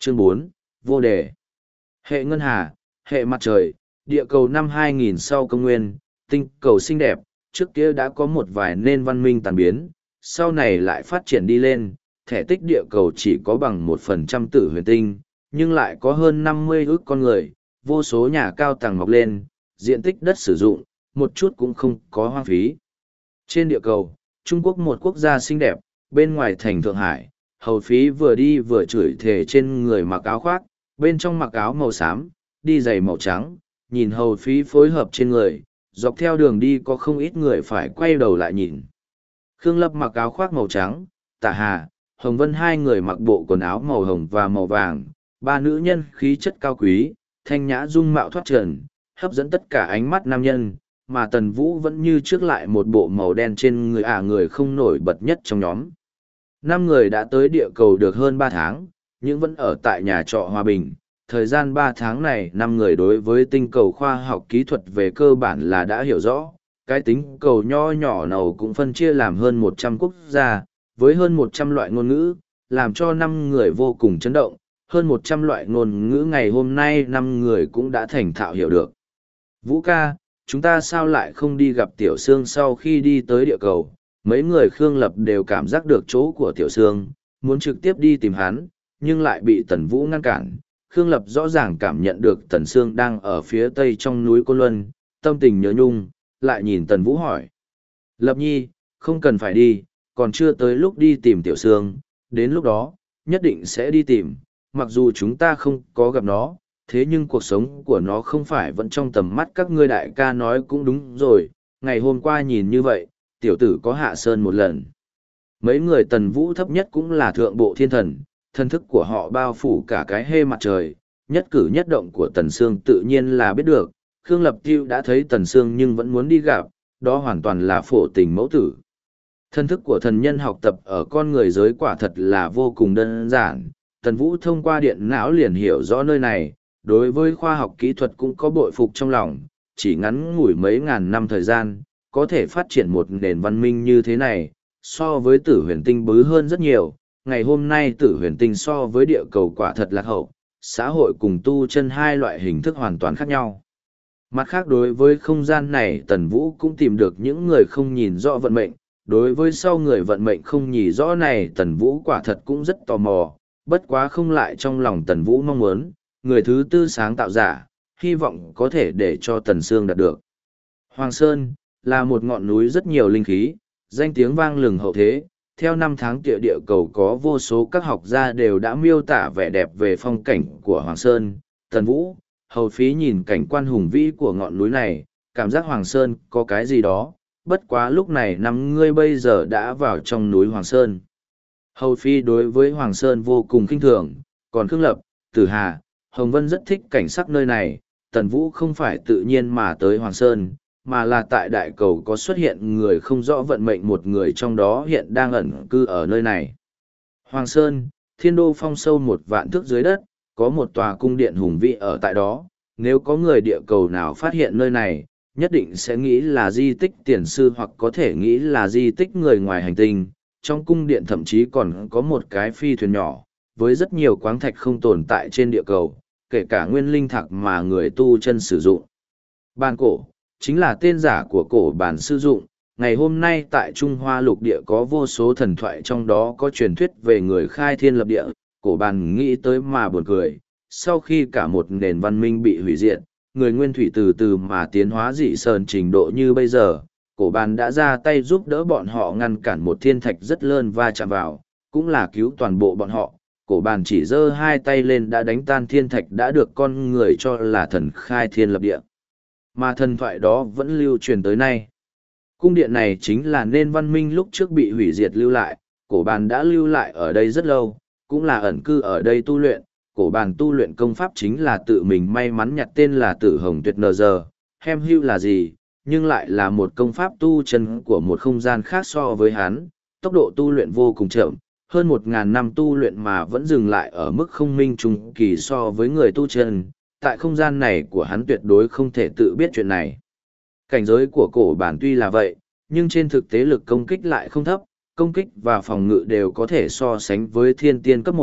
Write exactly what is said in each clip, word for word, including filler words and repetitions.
Chương bốn, vô đề. Hệ ngân hà, hệ mặt trời, địa cầu năm hai nghìn sau công nguyên, tinh cầu xinh đẹp, trước kia đã có một vài nền văn minh tàn biến, sau này lại phát triển đi lên, thể tích địa cầu chỉ có bằng một phần trăm tử huyền tinh, nhưng lại có hơn năm mươi ước con người, vô số nhà cao tầng mọc lên, diện tích đất sử dụng, một chút cũng không có hoang phí. Trên địa cầu, Trung Quốc một quốc gia xinh đẹp, bên ngoài thành Thượng Hải, hầu phí vừa đi vừa chửi thề trên người mặc áo khoác, bên trong mặc áo màu xám, đi giày màu trắng, nhìn hầu phí phối hợp trên người, dọc theo đường đi có không ít người phải quay đầu lại nhìn. Khương Lập mặc áo khoác màu trắng, Tạ Hà, Hồng Vân hai người mặc bộ quần áo màu hồng và màu vàng, ba nữ nhân khí chất cao quý, thanh nhã dung mạo thoát trần, hấp dẫn tất cả ánh mắt nam nhân, mà Tần Vũ vẫn như trước lại một bộ màu đen trên người ả người không nổi bật nhất trong nhóm. Năm người đã tới địa cầu được hơn ba tháng, nhưng vẫn ở tại nhà trọ Hòa Bình. Thời gian ba tháng này, năm người đối với tinh cầu khoa học kỹ thuật về cơ bản là đã hiểu rõ. Cái tinh cầu nho nhỏ nào cũng phân chia làm hơn một trăm quốc gia, với hơn một trăm loại ngôn ngữ, làm cho năm người vô cùng chấn động. Hơn một trăm loại ngôn ngữ ngày hôm nay năm người cũng đã thành thạo hiểu được. Vũ ca, chúng ta sao lại không đi gặp Tiểu Sương sau khi đi tới địa cầu? Mấy người Khương Lập đều cảm giác được chỗ của Tiểu Sương, muốn trực tiếp đi tìm hắn, nhưng lại bị Tần Vũ ngăn cản. Khương Lập rõ ràng cảm nhận được Tần Sương đang ở phía tây trong núi Côn Luân, tâm tình nhớ nhung, lại nhìn Tần Vũ hỏi. Lập nhi, không cần phải đi, còn chưa tới lúc đi tìm Tiểu Sương, đến lúc đó, nhất định sẽ đi tìm, mặc dù chúng ta không có gặp nó, thế nhưng cuộc sống của nó không phải vẫn trong tầm mắt các ngươi. Đại ca nói cũng đúng rồi, ngày hôm qua nhìn như vậy, tiểu tử có hạ sơn một lần. Mấy người Tần Vũ thấp nhất cũng là thượng bộ thiên thần, thân thức của họ bao phủ cả cái hê mặt trời, nhất cử nhất động của Tần Sương tự nhiên là biết được. Khương Lập Tiêu đã thấy Tần Sương nhưng vẫn muốn đi gặp, đó hoàn toàn là phổ tình mẫu tử. Thân thức của thần nhân học tập ở con người giới quả thật là vô cùng đơn giản. Tần Vũ thông qua điện não liền hiểu rõ nơi này, đối với khoa học kỹ thuật cũng có bội phục trong lòng, chỉ ngắn ngủi mấy ngàn năm thời gian, có thể phát triển một nền văn minh như thế này, so với tử huyền tinh bứ hơn rất nhiều. Ngày hôm nay tử huyền tinh so với địa cầu quả thật lạc hậu, xã hội cùng tu chân hai loại hình thức hoàn toàn khác nhau. Mặt khác đối với không gian này Tần Vũ cũng tìm được những người không nhìn rõ vận mệnh, đối với sau người vận mệnh không nhìn rõ này Tần Vũ quả thật cũng rất tò mò, bất quá không lại trong lòng Tần Vũ mong muốn, người thứ tư sáng tạo giả, hy vọng có thể để cho Tần Sương đạt được. Hoàng Sơn là một ngọn núi rất nhiều linh khí, danh tiếng vang lừng hậu thế. Theo năm tháng địa địa cầu có vô số các học gia đều đã miêu tả vẻ đẹp về phong cảnh của Hoàng Sơn. Tần Vũ, hầu phí nhìn cảnh quan hùng vĩ của ngọn núi này, cảm giác Hoàng Sơn có cái gì đó, bất quá lúc này năm ngươi bây giờ đã vào trong núi Hoàng Sơn. Hầu phí đối với Hoàng Sơn vô cùng kinh thường, còn Khương Lập, Tử Hà, Hồng Vân rất thích cảnh sắc nơi này. Tần Vũ không phải tự nhiên mà tới Hoàng Sơn, mà là tại đại cầu có xuất hiện người không rõ vận mệnh, một người trong đó hiện đang ẩn cư ở nơi này. Hoàng Sơn, thiên đô phong sâu một vạn thước dưới đất, có một tòa cung điện hùng vĩ ở tại đó. Nếu có người địa cầu nào phát hiện nơi này, nhất định sẽ nghĩ là di tích tiền sư hoặc có thể nghĩ là di tích người ngoài hành tinh. Trong cung điện thậm chí còn có một cái phi thuyền nhỏ, với rất nhiều khoáng thạch không tồn tại trên địa cầu, kể cả nguyên linh thạch mà người tu chân sử dụng. Bàn cổ chính là tên giả của cổ bản sử dụng. Ngày hôm nay tại Trung Hoa lục địa có vô số thần thoại, trong đó có truyền thuyết về người khai thiên lập địa. Cổ bản nghĩ tới mà buồn cười, sau khi cả một nền văn minh bị hủy diệt, người nguyên thủy từ từ mà tiến hóa dị sờn trình độ như bây giờ, cổ bản đã ra tay giúp đỡ bọn họ ngăn cản một thiên thạch rất lớn va chạm vào, cũng là cứu toàn bộ bọn họ. Cổ bản chỉ giơ hai tay lên đã đánh tan thiên thạch, đã được con người cho là thần khai thiên lập địa. Mà thần thoại đó vẫn lưu truyền tới nay. Cung điện này chính là nên văn minh lúc trước bị hủy diệt lưu lại, cổ bản đã lưu lại ở đây rất lâu, cũng là ẩn cư ở đây tu luyện. Cổ bản tu luyện công pháp chính là tự mình may mắn nhặt tên là Tử Hồng Tuyệt Nờ Giờ, hem hưu là gì, nhưng lại là một công pháp tu chân của một không gian khác so với hắn, tốc độ tu luyện vô cùng chậm, hơn một ngàn năm tu luyện mà vẫn dừng lại ở mức không minh trung kỳ so với người tu chân. Tại không gian này của hắn tuyệt đối không thể tự biết chuyện này. Cảnh giới của cổ bản tuy là vậy, nhưng trên thực tế lực công kích lại không thấp, công kích và phòng ngự đều có thể so sánh với thiên tiên cấp một.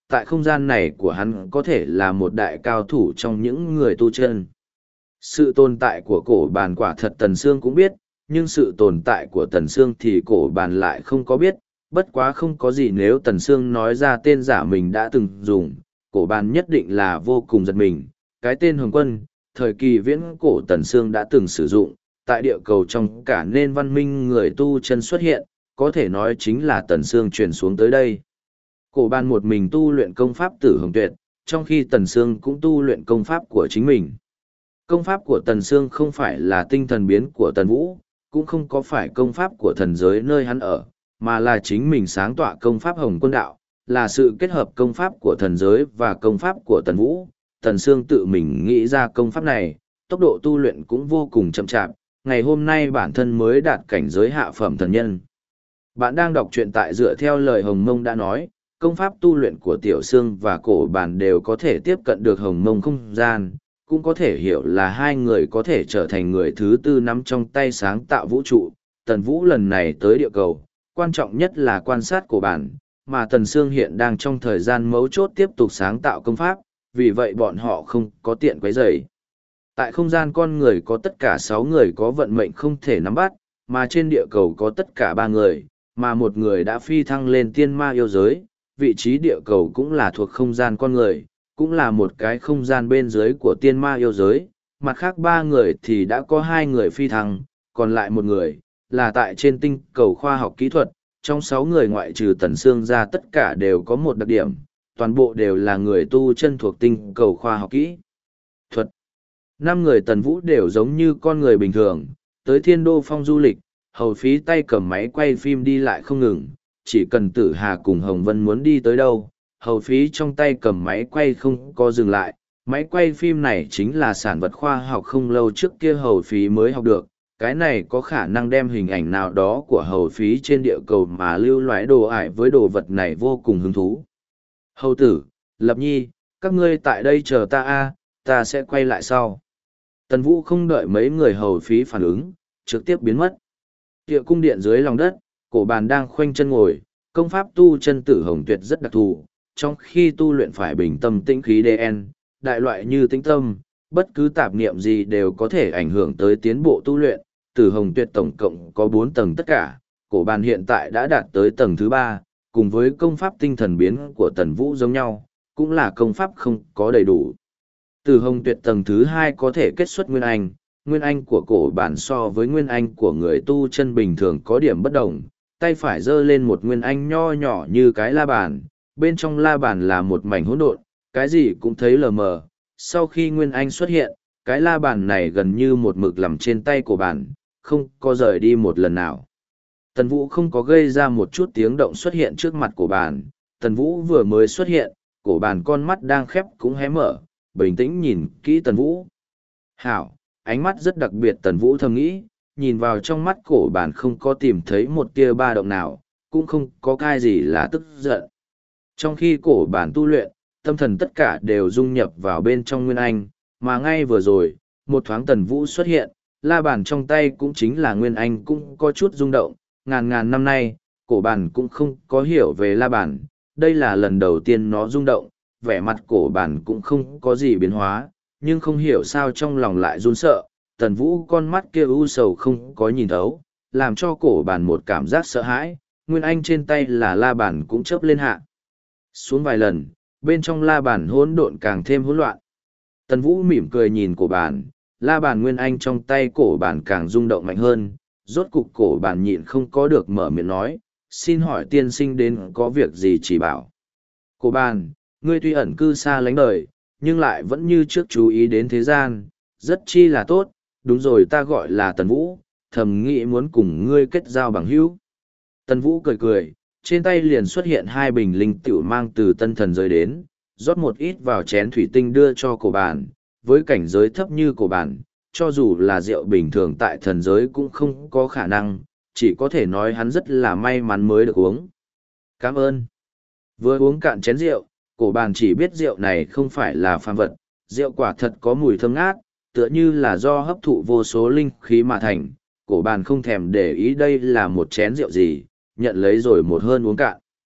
tại không gian này của hắn có thể là một đại cao thủ trong những người tu chân. Sự tồn tại của cổ bàn quả thật Tần Sương cũng biết, nhưng sự tồn tại của Tần Sương thì cổ bàn lại không có biết, bất quá không có gì nếu Tần Sương nói ra tên giả mình đã từng dùng, cổ bàn nhất định là vô cùng giật mình. Cái tên Hồng Quân, thời kỳ viễn cổ Tần Sương đã từng sử dụng, tại địa cầu trong cả nền văn minh người tu chân xuất hiện, có thể nói chính là Tần Sương truyền xuống tới đây. Cổ bàn một mình tu luyện công pháp Tử Hồng Tuyệt, trong khi Tần Sương cũng tu luyện công pháp của chính mình. Công pháp của Tần Sương không phải là tinh thần biến của Tần Vũ, cũng không có phải công pháp của thần giới nơi hắn ở, mà là chính mình sáng tọa công pháp Hồng Quân Đạo, là sự kết hợp công pháp của thần giới và công pháp của Tần Vũ. Tần Sương tự mình nghĩ ra công pháp này, tốc độ tu luyện cũng vô cùng chậm chạp, ngày hôm nay bản thân mới đạt cảnh giới hạ phẩm thần nhân. Bạn đang đọc truyện tại dựa theo lời Hồng Mông đã nói, công pháp tu luyện của Tiểu Sương và cổ bàn đều có thể tiếp cận được Hồng Mông không gian, cũng có thể hiểu là hai người có thể trở thành người thứ tư nắm trong tay sáng tạo vũ trụ. Tần Vũ lần này tới địa cầu, quan trọng nhất là quan sát cổ bản, mà Tần Sương hiện đang trong thời gian mấu chốt tiếp tục sáng tạo công pháp, vì vậy bọn họ không có tiện quấy rầy. Tại không gian con người có tất cả sáu người có vận mệnh không thể nắm bắt, mà trên địa cầu có tất cả ba người, mà một người đã phi thăng lên tiên ma yêu giới, vị trí địa cầu cũng là thuộc không gian con người, cũng là một cái không gian bên dưới của tiên ma yêu giới, mặt khác ba người thì đã có hai người phi thăng, còn lại một người, là tại trên tinh cầu khoa học kỹ thuật, trong sáu người ngoại trừ Tần Sương ra tất cả đều có một đặc điểm, toàn bộ đều là người tu chân thuộc tinh cầu khoa học kỹ thuật. Năm người Tần Vũ đều giống như con người bình thường, tới Thiên Đô Phong du lịch, hầu phí tay cầm máy quay phim đi lại không ngừng, chỉ cần Tử Hà cùng Hồng Vân muốn đi tới đâu, hầu phí trong tay cầm máy quay không có dừng lại. Máy quay phim này chính là sản vật khoa học không lâu trước kia hầu phí mới học được, cái này có khả năng đem hình ảnh nào đó của hầu phí trên địa cầu mà lưu loái đồ ải với đồ vật này vô cùng hứng thú. Hầu tử, Lập Nhi, các ngươi tại đây chờ ta a, ta sẽ quay lại sau. Tần Vũ không đợi mấy người hầu phí phản ứng, trực tiếp biến mất. Địa cung điện dưới lòng đất, cổ bàn đang khoanh chân ngồi, công pháp tu chân Tử Hồng Tuyệt rất đặc thù, trong khi tu luyện phải bình tâm tĩnh khí đê en, đại loại như tĩnh tâm, bất cứ tạp niệm gì đều có thể ảnh hưởng tới tiến bộ tu luyện. Tử Hồng Tuyệt tổng cộng có bốn tầng tất cả, cổ bàn hiện tại đã đạt tới tầng thứ ba, cùng với công pháp tinh thần biến của Tần Vũ giống nhau, cũng là công pháp không có đầy đủ. Tử Hồng Tuyệt tầng thứ hai có thể kết xuất Nguyên Anh, Nguyên Anh của cổ bàn so với Nguyên Anh của người tu chân bình thường có điểm bất đồng, tay phải giơ lên một Nguyên Anh nho nhỏ như cái la bàn, bên trong la bàn là một mảnh hỗn độn, cái gì cũng thấy lờ mờ. Sau khi Nguyên Anh xuất hiện, cái la bàn này gần như một mực nằm trên tay của bàn, không có rời đi một lần nào. Tần Vũ không có gây ra một chút tiếng động xuất hiện trước mặt của bàn. Tần Vũ vừa mới xuất hiện, cổ bàn con mắt đang khép cũng hé mở, bình tĩnh nhìn kỹ Tần Vũ. Hảo, ánh mắt rất đặc biệt Tần Vũ thầm nghĩ, nhìn vào trong mắt cổ bàn không có tìm thấy một tia ba động nào, cũng không có cái gì là tức giận. Trong khi cổ bàn tu luyện, tâm thần tất cả đều dung nhập vào bên trong Nguyên Anh, mà ngay vừa rồi, một thoáng Tần Vũ xuất hiện, la bàn trong tay cũng chính là Nguyên Anh cũng có chút rung động, ngàn ngàn năm nay, cổ bàn cũng không có hiểu về la bàn, đây là lần đầu tiên nó rung động, vẻ mặt cổ bàn cũng không có gì biến hóa, nhưng không hiểu sao trong lòng lại run sợ, Tần Vũ con mắt kia u sầu không có nhìn thấu, làm cho cổ bàn một cảm giác sợ hãi, Nguyên Anh trên tay là la bàn cũng chớp lên hạ xuống vài lần, bên trong la bàn hỗn độn càng thêm hỗn loạn. Tần Vũ mỉm cười nhìn cổ bàn, la bàn Nguyên Anh trong tay cổ bàn càng rung động mạnh hơn, rốt cục cổ bàn nhịn không có được mở miệng nói, xin hỏi tiên sinh đến có việc gì chỉ bảo. Cổ bàn, ngươi tuy ẩn cư xa lánh đời, nhưng lại vẫn như trước chú ý đến thế gian, rất chi là tốt, đúng rồi ta gọi là Tần Vũ, thầm nghĩ muốn cùng ngươi kết giao bằng hữu. Tần Vũ cười cười, trên tay liền xuất hiện hai bình linh tiểu mang từ tân thần giới đến, rót một ít vào chén thủy tinh đưa cho cổ bàn, với cảnh giới thấp như cổ bàn, cho dù là rượu bình thường tại thần giới cũng không có khả năng, chỉ có thể nói hắn rất là may mắn mới được uống. Cảm ơn. Vừa uống cạn chén rượu, cổ bàn chỉ biết rượu này không phải là phàm vật, rượu quả thật có mùi thơm ngát, tựa như là do hấp thụ vô số linh khí mà thành, cổ bàn không thèm để ý đây là một chén rượu gì, nhận lấy rồi một hơn uống cạn.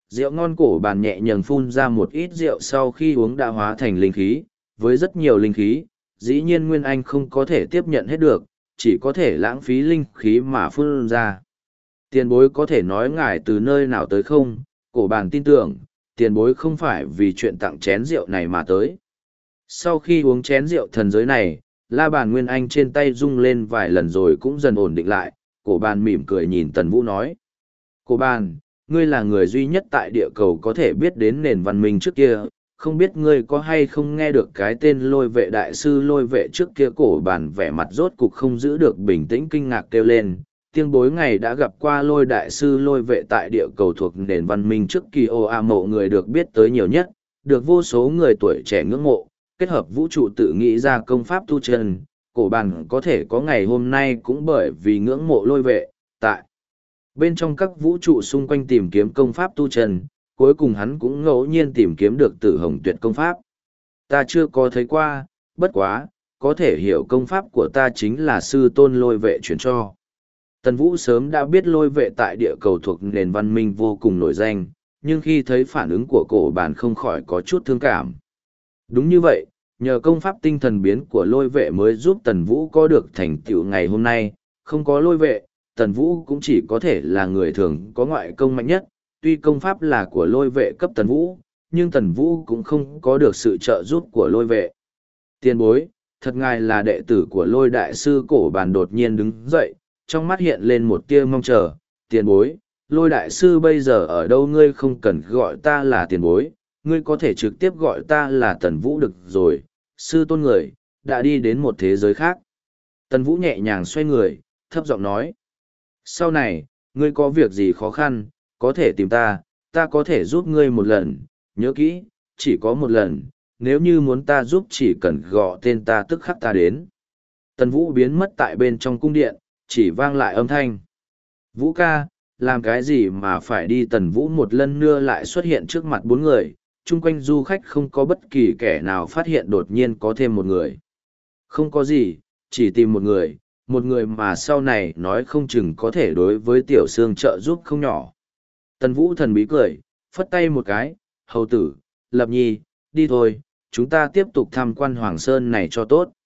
Rượu ngon cổ bàn nhẹ nhàng phun ra một ít rượu sau khi uống đã hóa thành linh khí, với rất nhiều linh khí, dĩ nhiên Nguyên Anh không có thể tiếp nhận hết được, chỉ có thể lãng phí linh khí mà phun ra. Tiền bối có thể nói ngài từ nơi nào tới không? Cổ bàn tin tưởng, tiền bối không phải vì chuyện tặng chén rượu này mà tới. Sau khi uống chén rượu thần giới này, la bàn Nguyên Anh trên tay rung lên vài lần rồi cũng dần ổn định lại, cổ bàn mỉm cười nhìn Tần Vũ nói. Cổ bàn, ngươi là người duy nhất tại địa cầu có thể biết đến nền văn minh trước kia, không biết ngươi có hay không nghe được cái tên lôi vệ đại sư lôi vệ trước kia. Cổ bàn vẻ mặt rốt cục không giữ được bình tĩnh kinh ngạc kêu lên. Tiên bối ngày đã gặp qua lôi đại sư lôi vệ tại địa cầu thuộc nền văn minh trước kỳ ô a mộ người được biết tới nhiều nhất, được vô số người tuổi trẻ ngưỡng mộ, kết hợp vũ trụ tự nghĩ ra công pháp tu chân, cổ bàn có thể có ngày hôm nay cũng bởi vì ngưỡng mộ lôi vệ, tại bên trong các vũ trụ xung quanh tìm kiếm công pháp tu chân, cuối cùng hắn cũng ngẫu nhiên tìm kiếm được tử hồng tuyệt công pháp. Ta chưa có thấy qua, bất quá, có thể hiểu công pháp của ta chính là sư tôn lôi vệ truyền cho. Tần Vũ sớm đã biết lôi vệ tại địa cầu thuộc nền văn minh vô cùng nổi danh, nhưng khi thấy phản ứng của cổ bàn không khỏi có chút thương cảm. Đúng như vậy, nhờ công pháp tinh thần biến của lôi vệ mới giúp Tần Vũ có được thành tựu ngày hôm nay, không có lôi vệ, Tần Vũ cũng chỉ có thể là người thường có ngoại công mạnh nhất, tuy công pháp là của lôi vệ cấp Tần Vũ, nhưng Tần Vũ cũng không có được sự trợ giúp của lôi vệ. Tiền bối, thật ngài là đệ tử của lôi đại sư. Cổ bàn đột nhiên đứng dậy, trong mắt hiện lên một tia mong chờ. Tiền bối, lôi đại sư bây giờ ở đâu? Ngươi không cần gọi ta là tiền bối, ngươi có thể trực tiếp gọi ta là Tần Vũ được rồi. Sư tôn người, đã đi đến một thế giới khác. Tần Vũ nhẹ nhàng xoay người, thấp giọng nói. Sau này, ngươi có việc gì khó khăn, có thể tìm ta, ta có thể giúp ngươi một lần, nhớ kỹ, chỉ có một lần, nếu như muốn ta giúp chỉ cần gọi tên ta tức khắc ta đến. Tần Vũ biến mất tại bên trong cung điện, chỉ vang lại âm thanh. Vũ ca, làm cái gì mà phải đi? Tần Vũ một lần nữa lại xuất hiện trước mặt bốn người, chung quanh du khách không có bất kỳ kẻ nào phát hiện đột nhiên có thêm một người. Không có gì, chỉ tìm một người, một người mà sau này nói không chừng có thể đối với Tiểu Sương trợ giúp không nhỏ. Tần Vũ thần bí cười, phất tay một cái, hầu tử, Lập Nhi, đi thôi, chúng ta tiếp tục tham quan Hoàng Sơn này cho tốt.